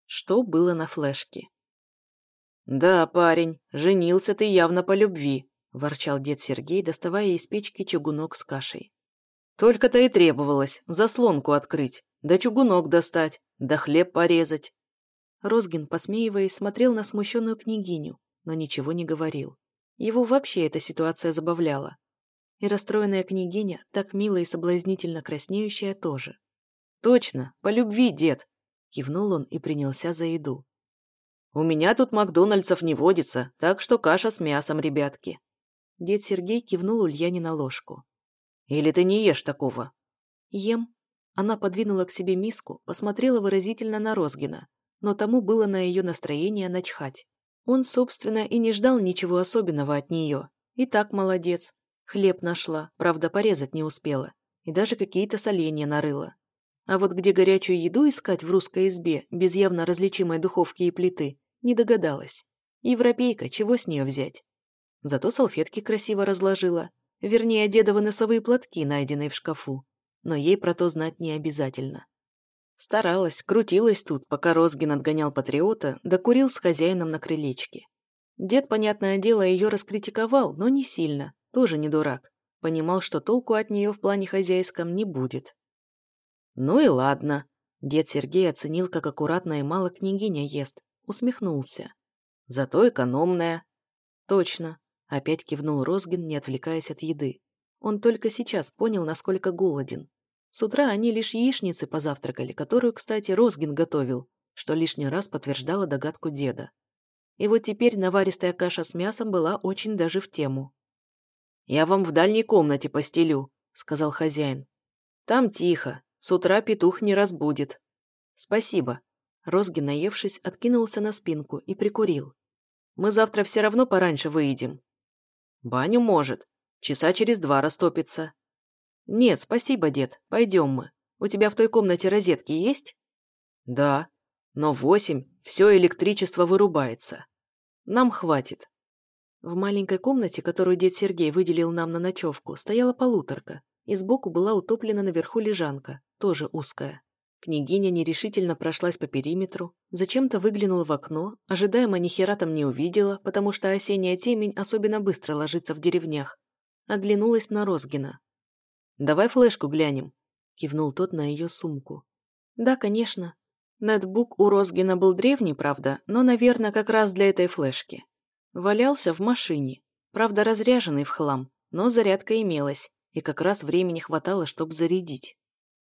Что было на флешке? «Да, парень, женился ты явно по любви», – ворчал дед Сергей, доставая из печки чугунок с кашей. «Только-то и требовалось заслонку открыть, да чугунок достать, да хлеб порезать». Розгин, посмеиваясь, смотрел на смущенную княгиню, но ничего не говорил. Его вообще эта ситуация забавляла. И расстроенная княгиня, так мило и соблазнительно краснеющая, тоже. «Точно, по любви, дед!» – кивнул он и принялся за еду. «У меня тут Макдональдсов не водится, так что каша с мясом, ребятки». Дед Сергей кивнул Ульяне на ложку. «Или ты не ешь такого?» «Ем». Она подвинула к себе миску, посмотрела выразительно на Розгина, но тому было на ее настроение начхать. Он, собственно, и не ждал ничего особенного от нее. И так молодец. Хлеб нашла, правда, порезать не успела. И даже какие-то соленья нарыла. А вот где горячую еду искать в русской избе, без явно различимой духовки и плиты, не догадалась. Европейка, чего с нее взять? Зато салфетки красиво разложила. Вернее, дедовы носовые платки, найденные в шкафу. Но ей про то знать не обязательно. Старалась, крутилась тут, пока Розгин отгонял патриота, да курил с хозяином на крылечке. Дед, понятное дело, ее раскритиковал, но не сильно, тоже не дурак. Понимал, что толку от нее в плане хозяйском не будет. «Ну и ладно», — дед Сергей оценил, как аккуратно и мало княгиня ест, усмехнулся. «Зато экономная». «Точно», — опять кивнул Розгин, не отвлекаясь от еды. Он только сейчас понял, насколько голоден. С утра они лишь яичницы позавтракали, которую, кстати, Розгин готовил, что лишний раз подтверждало догадку деда. И вот теперь наваристая каша с мясом была очень даже в тему. «Я вам в дальней комнате постелю», — сказал хозяин. «Там тихо, с утра петух не разбудит». «Спасибо». Розгин, наевшись, откинулся на спинку и прикурил. «Мы завтра все равно пораньше выедем». «Баню может. Часа через 2 растопится». «Нет, спасибо, дед, пойдем мы. У тебя в той комнате розетки есть?» «Да, но в 8 все электричество вырубается. Нам хватит». В маленькой комнате, которую дед Сергей выделил нам на ночевку, стояла полуторка, и сбоку была утоплена наверху лежанка, тоже узкая. Княгиня нерешительно прошлась по периметру, зачем-то выглянула в окно, ожидаемо ни хера там не увидела, потому что осенняя темень особенно быстро ложится в деревнях. Оглянулась на Розгина. «Давай флешку глянем», — кивнул тот на ее сумку. «Да, конечно. Нетбук у Розгина был древний, правда, но, наверное, как раз для этой флешки. Валялся в машине, правда, разряженный в хлам, но зарядка имелась, и как раз времени хватало, чтобы зарядить».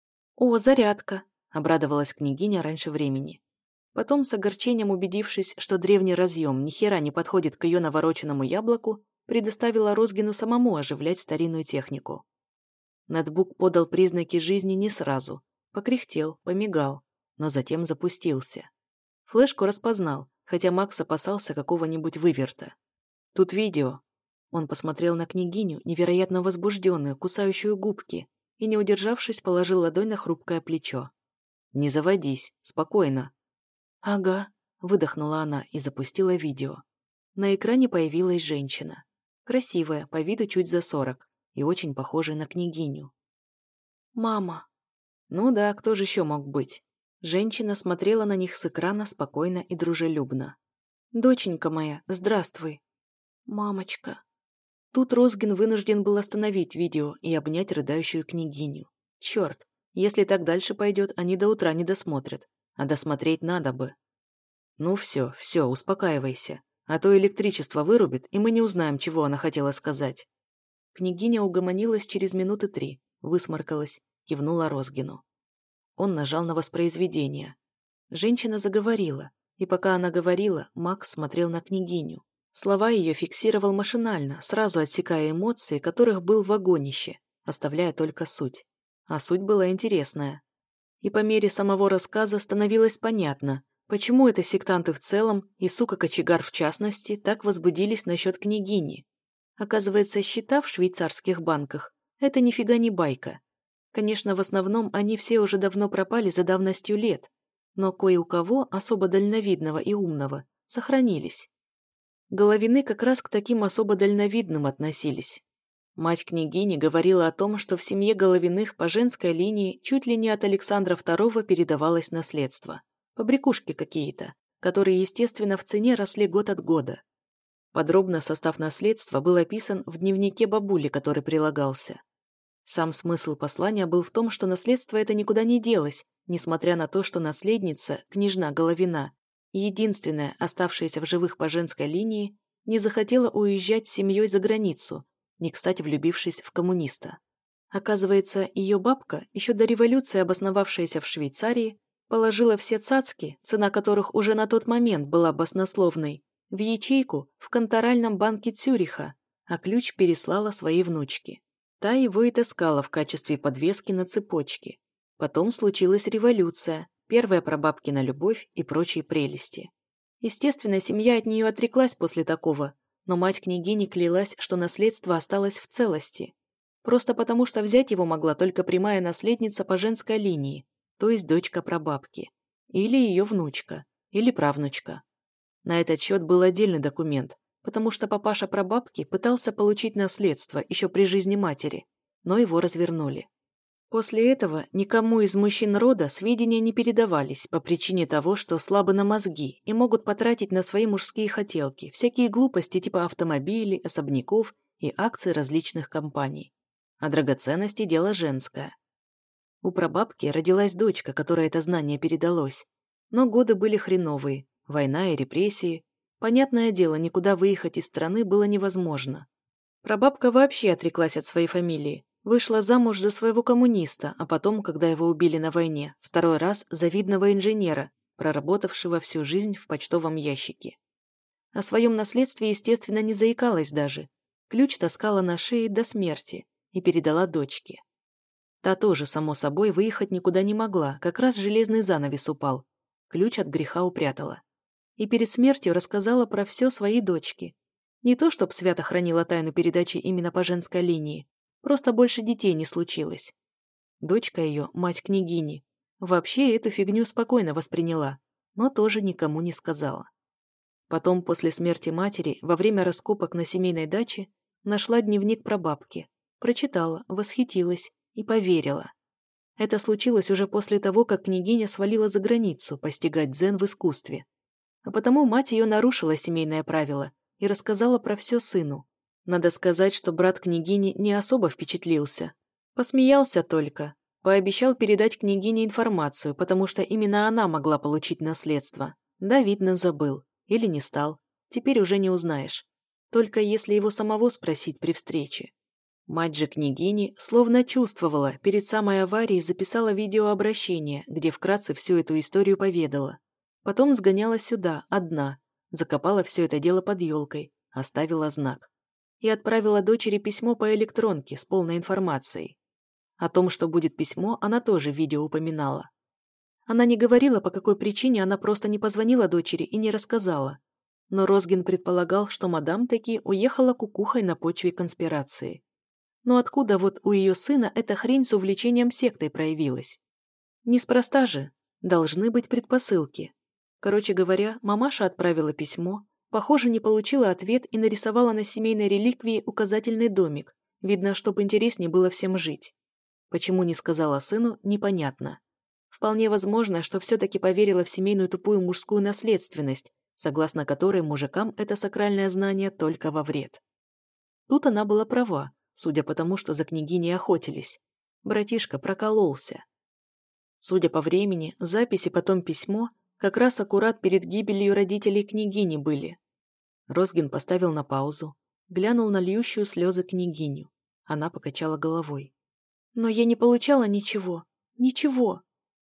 «О, зарядка!» — обрадовалась княгиня раньше времени. Потом, с огорчением убедившись, что древний разъем ни хера не подходит к ее навороченному яблоку, предоставила Розгину самому оживлять старинную технику. Нетбук подал признаки жизни не сразу. Покряхтел, помигал, но затем запустился. Флешку распознал, хотя Макс опасался какого-нибудь выверта. «Тут видео». Он посмотрел на княгиню, невероятно возбужденную, кусающую губки, и, не удержавшись, положил ладонь на хрупкое плечо. «Не заводись, спокойно». «Ага», — выдохнула она и запустила видео. На экране появилась женщина. Красивая, по виду чуть за 40. И очень похожей на княгиню. «Мама!» Ну да, кто же еще мог быть? Женщина смотрела на них с экрана спокойно и дружелюбно. «Доченька моя, здравствуй!» «Мамочка!» Тут Розгин вынужден был остановить видео и обнять рыдающую княгиню. Черт, если так дальше пойдет, они до утра не досмотрят. А досмотреть надо бы. «Ну все, успокаивайся. А то электричество вырубит, и мы не узнаем, чего она хотела сказать». Княгиня угомонилась через минуты 3, высморкалась, кивнула Розгину. Он нажал на воспроизведение. Женщина заговорила, и пока она говорила, Макс смотрел на княгиню. Слова ее фиксировал машинально, сразу отсекая эмоции, которых был в вагонище, оставляя только суть. А суть была интересная. И по мере самого рассказа становилось понятно, почему это сектанты в целом и сука-кочегар в частности так возбудились насчет княгини. Оказывается, счета в швейцарских банках – это нифига не байка. Конечно, в основном они все уже давно пропали за давностью лет, но кое у кого, особо дальновидного и умного, сохранились. Головины как раз к таким особо дальновидным относились. Мать княгини говорила о том, что в семье Головиных по женской линии чуть ли не от Александра II передавалось наследство. Побрякушки какие-то, которые, естественно, в цене росли год от года. Подробно состав наследства был описан в дневнике бабули, который прилагался. Сам смысл послания был в том, что наследство это никуда не делось, несмотря на то, что наследница, княжна Головина, единственная, оставшаяся в живых по женской линии, не захотела уезжать с семьей за границу, не кстати влюбившись в коммуниста. Оказывается, ее бабка, еще до революции обосновавшаяся в Швейцарии, положила все цацки, цена которых уже на тот момент была баснословной, в ячейку в конторальном банке Цюриха, а ключ переслала своей внучке. Та его и таскала в качестве подвески на цепочке. Потом случилась революция, первая прабабкина любовь и прочие прелести. Естественно, семья от нее отреклась после такого, но мать княгини клялась, что наследство осталось в целости. Просто потому, что взять его могла только прямая наследница по женской линии, то есть дочка прабабки. Или ее внучка, или правнучка. На этот счет был отдельный документ, потому что папаша прабабки пытался получить наследство еще при жизни матери, но его развернули. После этого никому из мужчин рода сведения не передавались по причине того, что слабы на мозги и могут потратить на свои мужские хотелки всякие глупости типа автомобилей, особняков и акций различных компаний. А драгоценности – дело женское. У прабабки родилась дочка, которой это знание передалось. Но годы были хреновые, война и репрессии. Понятное дело, никуда выехать из страны было невозможно. Прабабка вообще отреклась от своей фамилии, вышла замуж за своего коммуниста, а потом, когда его убили на войне, второй раз за видного инженера, проработавшего всю жизнь в почтовом ящике. О своем наследстве, естественно, не заикалась даже. Ключ таскала на шее до смерти и передала дочке. Та тоже, само собой, выехать никуда не могла, как раз железный занавес упал. Ключ от греха упрятала. И перед смертью рассказала про все своей дочке. Не то, чтоб свято хранила тайну передачи именно по женской линии, просто больше детей не случилось. Дочка ее, мать княгини, вообще эту фигню спокойно восприняла, но тоже никому не сказала. Потом, после смерти матери, во время раскопок на семейной даче, нашла дневник прабабки, прочитала, восхитилась и поверила. Это случилось уже после того, как княгиня свалила за границу постигать дзен в искусстве. А потому мать ее нарушила семейное правило и рассказала про все сыну. Надо сказать, что брат княгини не особо впечатлился. Посмеялся только. Пообещал передать княгине информацию, потому что именно она могла получить наследство. Да, видно, забыл. Или не стал. Теперь уже не узнаешь. Только если его самого спросить при встрече. Мать же княгини словно чувствовала, перед самой аварией записала видеообращение, где вкратце всю эту историю поведала. Потом сгоняла сюда, одна, закопала все это дело под елкой, оставила знак. И отправила дочери письмо по электронке с полной информацией. О том, что будет письмо, она тоже в видео упоминала. Она не говорила, по какой причине она просто не позвонила дочери и не рассказала. Но Розгин предполагал, что мадам таки уехала кукухой на почве конспирации. Но откуда вот у ее сына эта хрень с увлечением сектой проявилась? Неспроста же. Должны быть предпосылки. Короче говоря, мамаша отправила письмо, похоже, не получила ответ и нарисовала на семейной реликвии указательный домик. Видно, чтоб интереснее было всем жить. Почему не сказала сыну, непонятно. Вполне возможно, что все-таки поверила в семейную тупую мужскую наследственность, согласно которой мужикам это сакральное знание только во вред. Тут она была права, судя по тому, что за княгиней охотились. Братишка прокололся. Судя по времени, записи, потом письмо, как раз аккурат перед гибелью родителей княгини были. Розгин поставил на паузу, глянул на льющую слезы княгиню. Она покачала головой. «Но я не получала ничего. Ничего».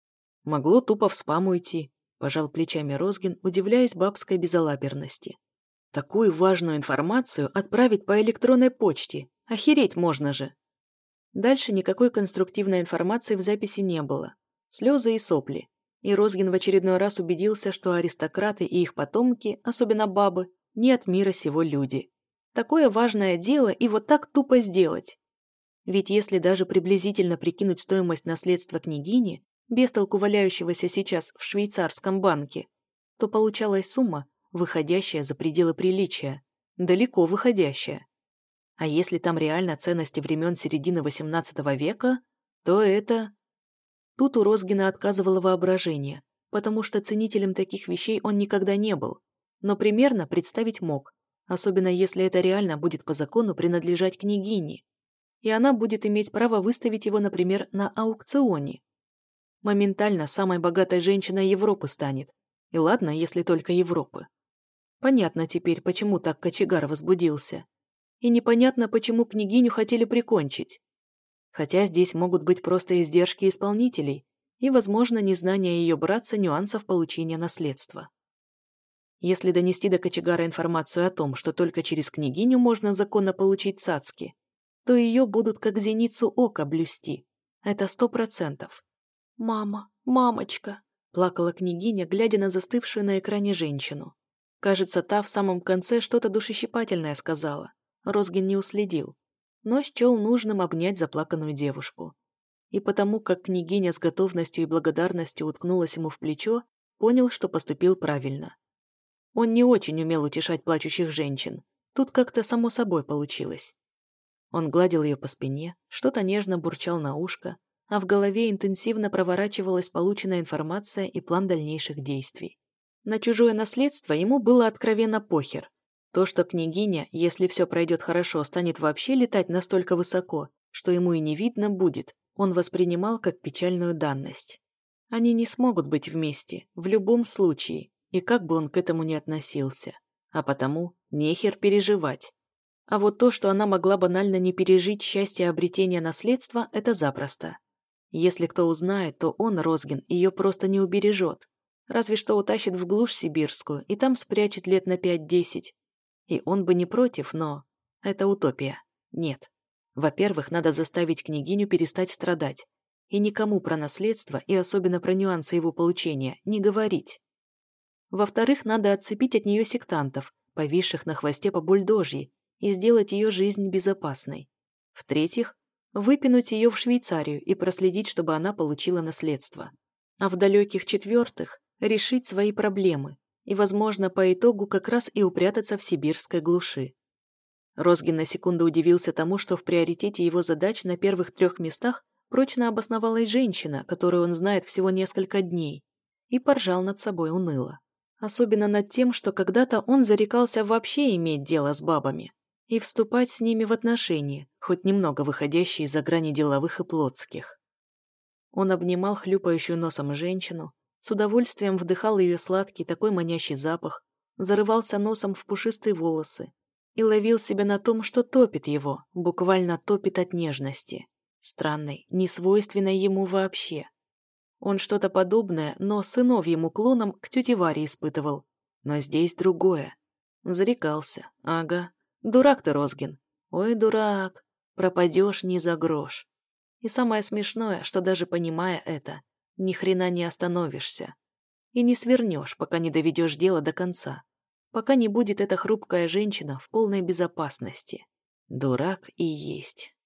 «Могло тупо в спам уйти», – пожал плечами Розгин, удивляясь бабской безалаберности. «Такую важную информацию отправить по электронной почте. Охереть можно же». Дальше никакой конструктивной информации в записи не было. Слезы и сопли. И Розгин в очередной раз убедился, что аристократы и их потомки, особенно бабы, не от мира сего люди. Такое важное дело и вот так тупо сделать. Ведь если даже приблизительно прикинуть стоимость наследства княгини, без толку валяющегося сейчас в швейцарском банке, то получалась сумма, выходящая за пределы приличия, далеко выходящая. А если там реально ценности времен середины XVIII века, то это... Тут у Розгина отказывало воображение, потому что ценителем таких вещей он никогда не был, но примерно представить мог, особенно если это реально будет по закону принадлежать княгине, и она будет иметь право выставить его, например, на аукционе. Моментально самой богатой женщиной Европы станет, и ладно, если только Европы. Понятно теперь, почему так кочегар возбудился. И непонятно, почему княгиню хотели прикончить. Хотя здесь могут быть просто издержки исполнителей и, возможно, незнание ее братца нюансов получения наследства. Если донести до кочегара информацию о том, что только через княгиню можно законно получить цацки, то ее будут как зеницу ока блюсти. Это 100%. «Мама, мамочка!» – плакала княгиня, глядя на застывшую на экране женщину. Кажется, та в самом конце что-то душещипательное сказала. Розгин не уследил, но счел нужным обнять заплаканную девушку. И потому, как княгиня с готовностью и благодарностью уткнулась ему в плечо, понял, что поступил правильно. Он не очень умел утешать плачущих женщин. Тут как-то само собой получилось. Он гладил ее по спине, что-то нежно бурчал на ушко, а в голове интенсивно проворачивалась полученная информация и план дальнейших действий. На чужое наследство ему было откровенно похер. То, что княгиня, если все пройдет хорошо, станет вообще летать настолько высоко, что ему и не видно будет, он воспринимал как печальную данность. Они не смогут быть вместе, в любом случае, и как бы он к этому ни относился. А потому нехер переживать. А вот то, что она могла банально не пережить счастье обретения наследства, это запросто. Если кто узнает, то он, Розгин, ее просто не убережет. Разве что утащит в глушь сибирскую и там спрячет лет на 5-10. И он бы не против, но... Это утопия. Нет. Во-первых, надо заставить княгиню перестать страдать. И никому про наследство, и особенно про нюансы его получения, не говорить. Во-вторых, надо отцепить от нее сектантов, повисших на хвосте по бульдожьи, и сделать ее жизнь безопасной. В-третьих, выпинуть ее в Швейцарию и проследить, чтобы она получила наследство. А в далеких четвертых решить свои проблемы и, возможно, по итогу как раз и упрятаться в сибирской глуши. Розгин на секунду удивился тому, что в приоритете его задач на первых 3 местах прочно обосновалась женщина, которую он знает всего несколько дней, и поржал над собой уныло. Особенно над тем, что когда-то он зарекался вообще иметь дело с бабами и вступать с ними в отношения, хоть немного выходящие за грани деловых и плотских. Он обнимал хлюпающую носом женщину, с удовольствием вдыхал ее сладкий, такой манящий запах, зарывался носом в пушистые волосы и ловил себя на том, что топит его, буквально топит от нежности, странной, несвойственной ему вообще. Он что-то подобное, но сыновьим уклоном к тете Варе испытывал. Но здесь другое. Зарекался. Ага. Дурак ты, Розгин. Ой, дурак. Пропадешь ни за грош. И самое смешное, что даже понимая это, ни хрена не остановишься. И не свернешь, пока не доведешь дело до конца. Пока не будет эта хрупкая женщина в полной безопасности. Дурак и есть.